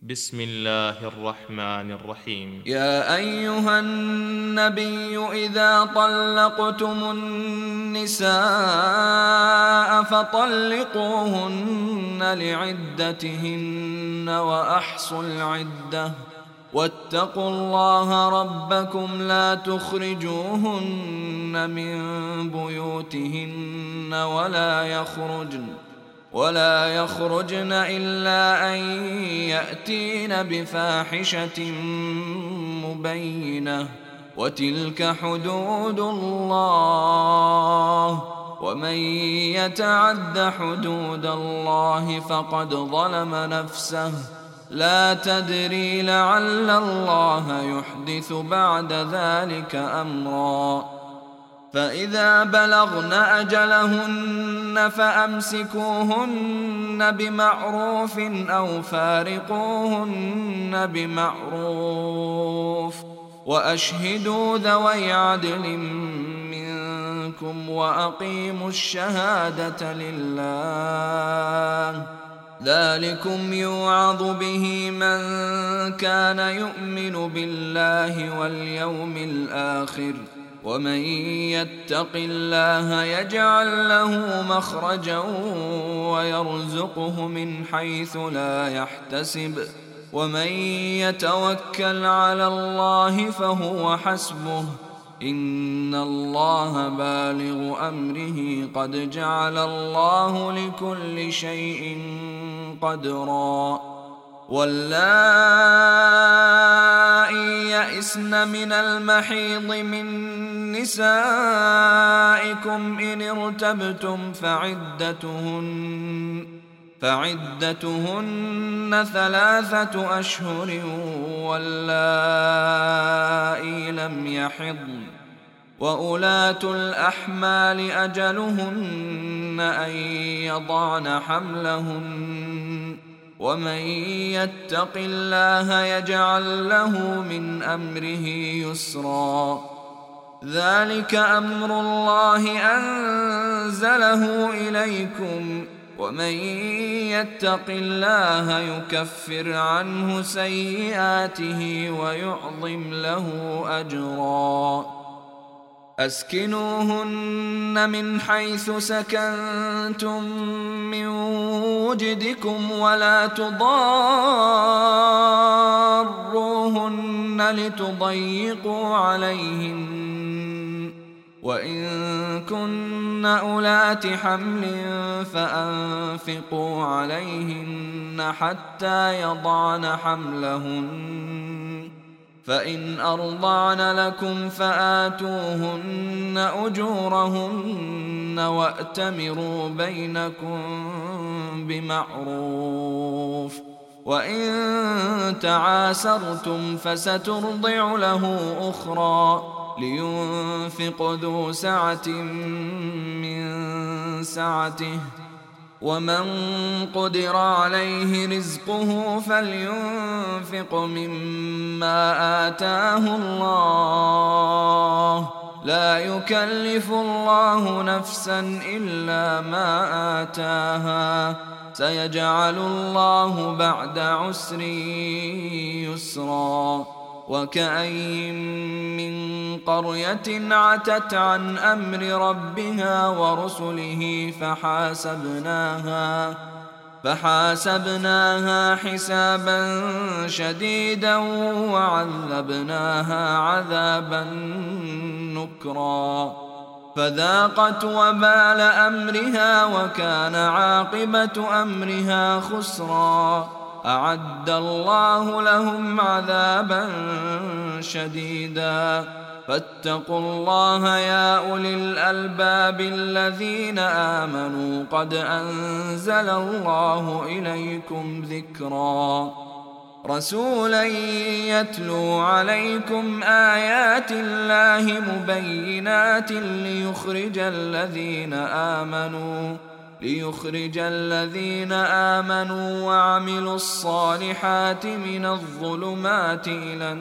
بسم الله الرحمن الرحيم. يا أيها النبي إذا طلقتم النساء فطلقوهن لعدتهن وأحصوا العدة واتقوا الله ربكم لا تخرجوهن من بيوتهن ولا يخرجن إلا أن يأتين بفاحشة مبينة وتلك حدود الله ومن يتعد حدود الله فقد ظلم نفسه لا تدري لعل الله يحدث بعد ذلك أمرا فإذا بلغن أجلهن فأمسكوهن بمعروف أو فارقوهن بمعروف وأشهدوا ذوي عدل منكم وأقيموا الشهادة لله ذلكم يوعظ به من كان يؤمن بالله واليوم الآخر ومن يتق الله يجعل له مخرجا ويرزقه من حيث لا يحتسب ومن يتوكل على الله فهو حسبه إن الله بالغ أمره قد جعل الله لكل شيء قدرا واللائي يئسن من المحيض من نسائكم إن ارتبتم فعدتهن 3 أشهر واللائي لم يحضن وأولاة الأحمال أجلهن أن يضعن حملهن ومن يتق الله يجعل له من أمره يسرا ذلك أمر الله أنزله إليكم ومن يتق الله يكفر عنه سيئاته ويعظم له أجرا أسكنوهن من حيث سكنتم من وجدكم ولا تضاروهن لتضيقوا عليهن وإن كن أولات حمل فأنفقوا عليهن حتى يضعن حملهن فإن أرضعن لكم فآتوهن أجورهن وأتمروا بينكم بمعروف وإن تعاسرتم فسترضع له أخرى لينفق ذو سعة من سعته ومن قدر عليه رزقه فلينفق مما آتاه الله لا يكلف الله نفسا إلا ما آتاها سيجعل الله بعد عسر يسرا وكأين من قرية عتت عن أمر ربها ورسله فحاسبناها حسابا شديدا وعذبناها عذابا نكرا فذاقت وبال أمرها وكان عاقبة أمرها خسرا أعد الله لهم عذابا شديدا فاتقوا الله يا أولي الألباب الذين آمنوا قد أنزل الله إليكم ذكرا رسولا يتلو عليكم آيات الله مبينات ليخرج الذين آمنوا وعملوا الصالحات من الظلمات إلى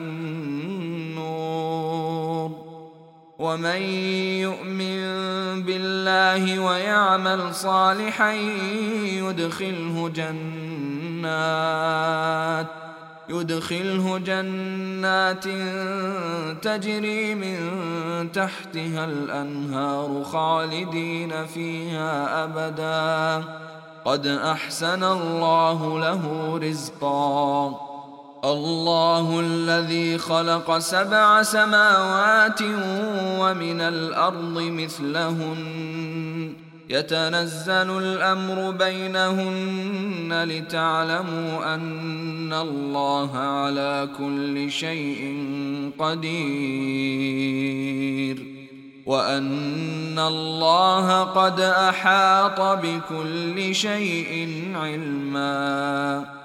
النور ومن يؤمن بالله ويعمل صالحا يدخله جنات تجري من تحتها الأنهار خالدين فيها أبدا قد أحسن الله له رزقا الله الذي خلق 7 سماوات ومن الأرض مثلهن يتنزل الأمر بينهن لتعلموا أن الله على كل شيء قدير وأن الله قد أحاط بكل شيء علما